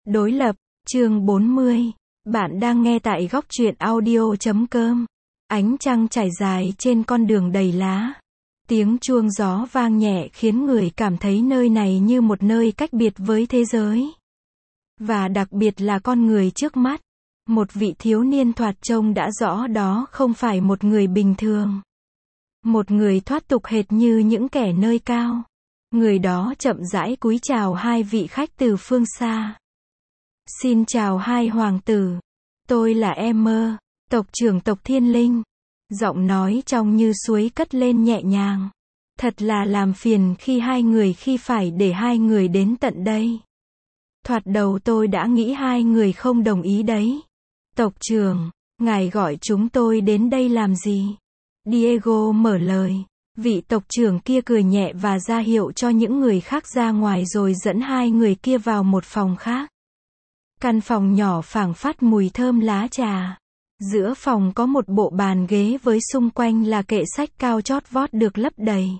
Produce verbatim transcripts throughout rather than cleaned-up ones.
Đối lập, chương bốn mươi. Bạn đang nghe tại góc truyện audio chấm com. Ánh trăng trải dài trên con đường đầy lá. Tiếng chuông gió vang nhẹ khiến người cảm thấy nơi này như một nơi cách biệt với thế giới. Và đặc biệt là con người trước mắt. Một vị thiếu niên thoạt trông đã rõ đó không phải một người bình thường. Một người thoát tục hệt như những kẻ nơi cao. Người đó chậm rãi cúi chào hai vị khách từ phương xa. Xin chào hai hoàng tử. Tôi là Emmer, tộc trưởng tộc Thiên Linh. Giọng nói trong như suối cất lên nhẹ nhàng. Thật là làm phiền khi hai người khi phải để hai người đến tận đây. Thoạt đầu tôi đã nghĩ hai người không đồng ý đấy. Tộc trưởng, ngài gọi chúng tôi đến đây làm gì? Diego mở lời. Vị tộc trưởng kia cười nhẹ và ra hiệu cho những người khác ra ngoài rồi dẫn hai người kia vào một phòng khác. Căn phòng nhỏ phảng phất mùi thơm lá trà. Giữa phòng có một bộ bàn ghế với xung quanh là kệ sách cao chót vót được lấp đầy.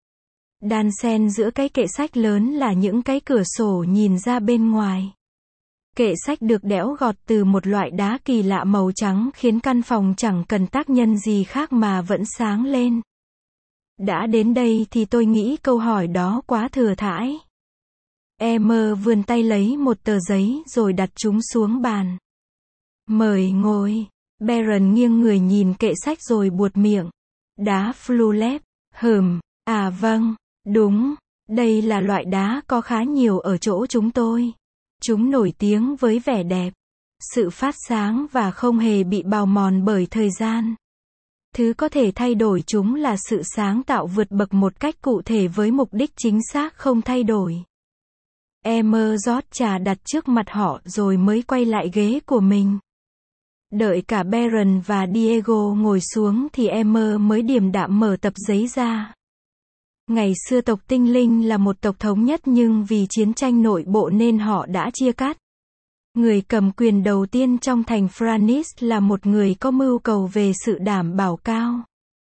Đan xen giữa cái kệ sách lớn là những cái cửa sổ nhìn ra bên ngoài. Kệ sách được đẽo gọt từ một loại đá kỳ lạ màu trắng khiến căn phòng chẳng cần tác nhân gì khác mà vẫn sáng lên. Đã đến đây thì tôi nghĩ câu hỏi đó quá thừa thãi. Emmer vươn tay lấy một tờ giấy rồi đặt chúng xuống bàn. Mời ngồi. Baron nghiêng người nhìn kệ sách rồi buột miệng. Đá Flulep. Hừm, à vâng, đúng. Đây là loại đá có khá nhiều ở chỗ chúng tôi. Chúng nổi tiếng với vẻ đẹp, sự phát sáng và không hề bị bào mòn bởi thời gian. Thứ có thể thay đổi chúng là sự sáng tạo vượt bậc một cách cụ thể với mục đích chính xác không thay đổi. Emmer rót trà đặt trước mặt họ rồi mới quay lại ghế của mình. Đợi cả Baron và Diego ngồi xuống thì Emmer mới điềm đạm mở tập giấy ra. Ngày xưa tộc Tinh Linh là một tộc thống nhất nhưng vì chiến tranh nội bộ nên họ đã chia cắt. Người cầm quyền đầu tiên trong thành Phranis là một người có mưu cầu về sự đảm bảo cao.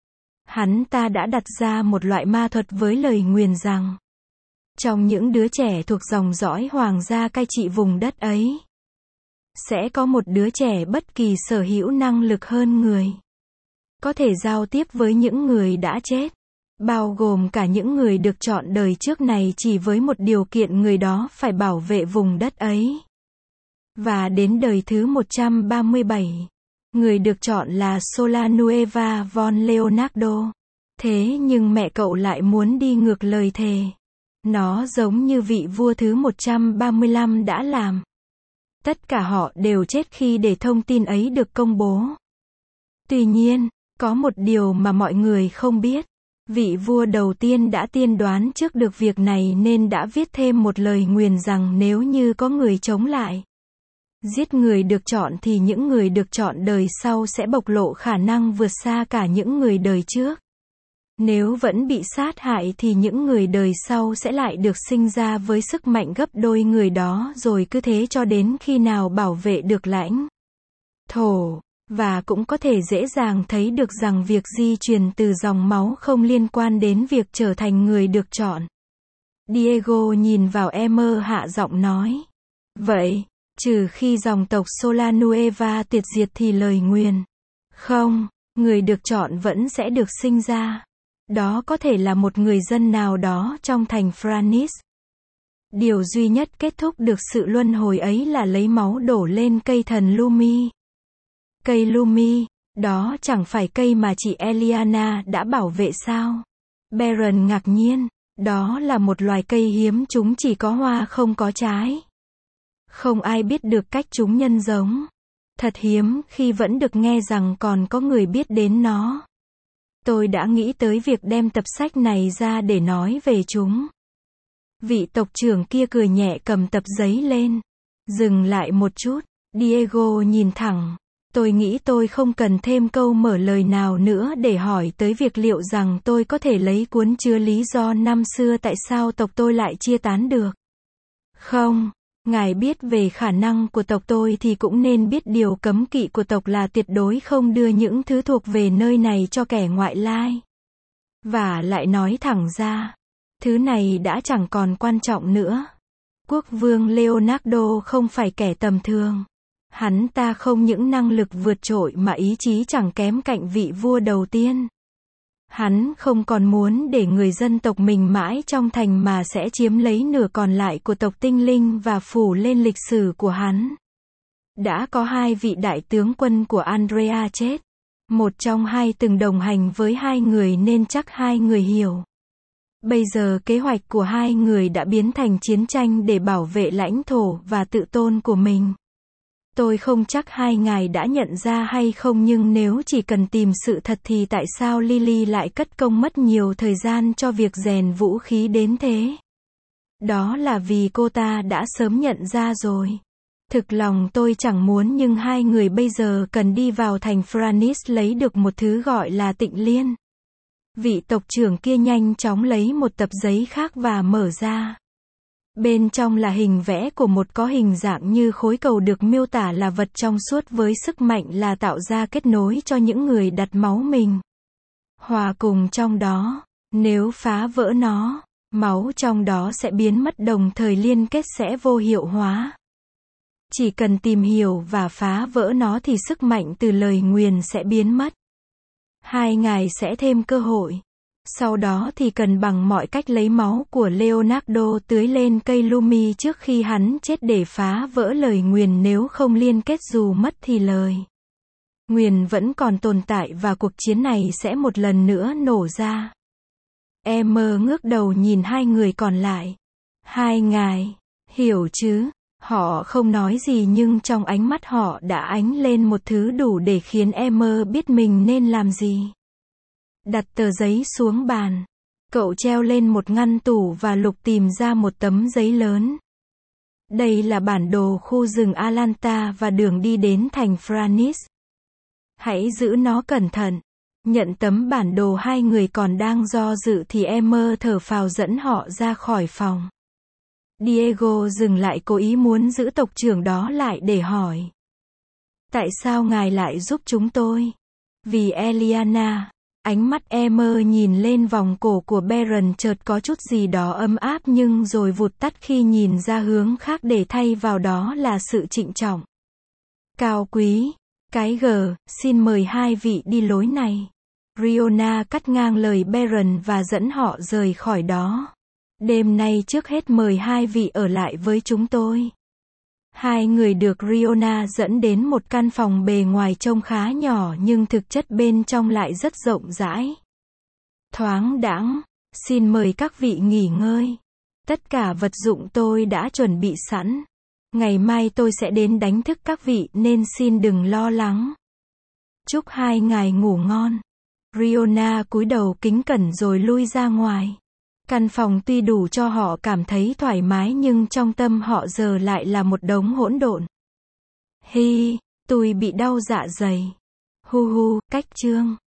Hắn ta đã đặt ra một loại ma thuật với lời nguyền rằng trong những đứa trẻ thuộc dòng dõi hoàng gia cai trị vùng đất ấy, sẽ có một đứa trẻ bất kỳ sở hữu năng lực hơn người. Có thể giao tiếp với những người đã chết, bao gồm cả những người được chọn đời trước này chỉ với một điều kiện người đó phải bảo vệ vùng đất ấy. Và đến đời thứ một trăm ba mươi bảy, người được chọn là Solanueva von Leonardo. Thế nhưng mẹ cậu lại muốn đi ngược lời thề. Nó giống như vị vua thứ một trăm ba mươi lăm đã làm. Tất cả họ đều chết khi để thông tin ấy được công bố. Tuy nhiên, có một điều mà mọi người không biết. Vị vua đầu tiên đã tiên đoán trước được việc này nên đã viết thêm một lời nguyền rằng nếu như có người chống lại, giết người được chọn thì những người được chọn đời sau sẽ bộc lộ khả năng vượt xa cả những người đời trước. Nếu vẫn bị sát hại thì những người đời sau sẽ lại được sinh ra với sức mạnh gấp đôi người đó rồi cứ thế cho đến khi nào bảo vệ được lãnh thổ. Và cũng có thể dễ dàng thấy được rằng việc di truyền từ dòng máu không liên quan đến việc trở thành người được chọn. Diego nhìn vào Emmer hạ giọng nói. Vậy, trừ khi dòng tộc Solanueva tuyệt diệt thì lời nguyền. Không, người được chọn vẫn sẽ được sinh ra. Đó có thể là một người dân nào đó trong thành Phranis. Điều duy nhất kết thúc được sự luân hồi ấy là lấy máu đổ lên cây thần Lumi. Cây Lumi, đó chẳng phải cây mà chị Eliana đã bảo vệ sao? Baron ngạc nhiên, đó là một loài cây hiếm chúng chỉ có hoa không có trái. Không ai biết được cách chúng nhân giống. Thật hiếm khi vẫn được nghe rằng còn có người biết đến nó. Tôi đã nghĩ tới việc đem tập sách này ra để nói về chúng. Vị tộc trưởng kia cười nhẹ cầm tập giấy lên. Dừng lại một chút, Diego nhìn thẳng. Tôi nghĩ tôi không cần thêm câu mở lời nào nữa để hỏi tới việc liệu rằng tôi có thể lấy cuốn chứa lý do năm xưa tại sao tộc tôi lại chia tán được. Không, ngài biết về khả năng của tộc tôi thì cũng nên biết điều cấm kỵ của tộc là tuyệt đối không đưa những thứ thuộc về nơi này cho kẻ ngoại lai. Và lại nói thẳng ra, thứ này đã chẳng còn quan trọng nữa. Quốc vương Leonardo không phải kẻ tầm thường. Hắn ta không những năng lực vượt trội mà ý chí chẳng kém cạnh vị vua đầu tiên. Hắn không còn muốn để người dân tộc mình mãi trong thành mà sẽ chiếm lấy nửa còn lại của tộc tinh linh và phủ lên lịch sử của hắn. Đã có hai vị đại tướng quân của Andrea chết. Một trong hai từng đồng hành với hai người nên chắc hai người hiểu. Bây giờ kế hoạch của hai người đã biến thành chiến tranh để bảo vệ lãnh thổ và tự tôn của mình. Tôi không chắc hai ngài đã nhận ra hay không, nhưng nếu chỉ cần tìm sự thật thì tại sao Lily lại cất công mất nhiều thời gian cho việc rèn vũ khí đến thế? Đó là vì cô ta đã sớm nhận ra rồi. Thực lòng tôi chẳng muốn, nhưng hai người bây giờ cần đi vào thành Franis lấy được một thứ gọi là tịnh liên. Vị tộc trưởng kia nhanh chóng lấy một tập giấy khác và mở ra. Bên trong là hình vẽ của một có hình dạng như khối cầu, được miêu tả là vật trong suốt với sức mạnh là tạo ra kết nối cho những người đặt máu mình. Hòa cùng trong đó, nếu phá vỡ nó, máu trong đó sẽ biến mất, đồng thời liên kết sẽ vô hiệu hóa. Chỉ cần tìm hiểu và phá vỡ nó thì sức mạnh từ lời nguyền sẽ biến mất. Hai ngài sẽ thêm cơ hội. Sau đó thì cần bằng mọi cách lấy máu của Leonardo tưới lên cây Lumi trước khi hắn chết để phá vỡ lời nguyền, nếu không liên kết dù mất thì lời nguyền vẫn còn tồn tại và cuộc chiến này sẽ một lần nữa nổ ra. Emma ngước đầu nhìn hai người còn lại. Hai ngài, hiểu chứ? Họ không nói gì nhưng trong ánh mắt họ đã ánh lên một thứ đủ để khiến Emma biết mình nên làm gì. Đặt tờ giấy xuống bàn. Cậu treo lên một ngăn tủ và lục tìm ra một tấm giấy lớn. Đây là bản đồ khu rừng Atlanta và đường đi đến thành Franis. Hãy giữ nó cẩn thận. Nhận tấm bản đồ, hai người còn đang do dự thì Emma thở phào dẫn họ ra khỏi phòng. Diego dừng lại, cố ý muốn giữ tộc trưởng đó lại để hỏi. Tại sao ngài lại giúp chúng tôi? Vì Eliana. Ánh mắt Emma nhìn lên vòng cổ của Baron, chợt có chút gì đó ấm áp nhưng rồi vụt tắt khi nhìn ra hướng khác, để thay vào đó là sự trịnh trọng. Cao quý. Cái gờ, xin mời hai vị đi lối này. Riona cắt ngang lời Baron và dẫn họ rời khỏi đó. Đêm nay trước hết mời hai vị ở lại với chúng tôi. Hai người được Riona dẫn đến một căn phòng bề ngoài trông khá nhỏ nhưng thực chất bên trong lại rất rộng rãi. Thoáng đãng, xin mời các vị nghỉ ngơi. Tất cả vật dụng tôi đã chuẩn bị sẵn. Ngày mai tôi sẽ đến đánh thức các vị nên xin đừng lo lắng. Chúc hai ngài ngủ ngon. Riona cúi đầu kính cẩn rồi lui ra ngoài. Căn phòng tuy đủ cho họ cảm thấy thoải mái nhưng trong tâm họ giờ lại là một đống hỗn độn. Hi, tôi bị đau dạ dày. Hu hu, cách chương.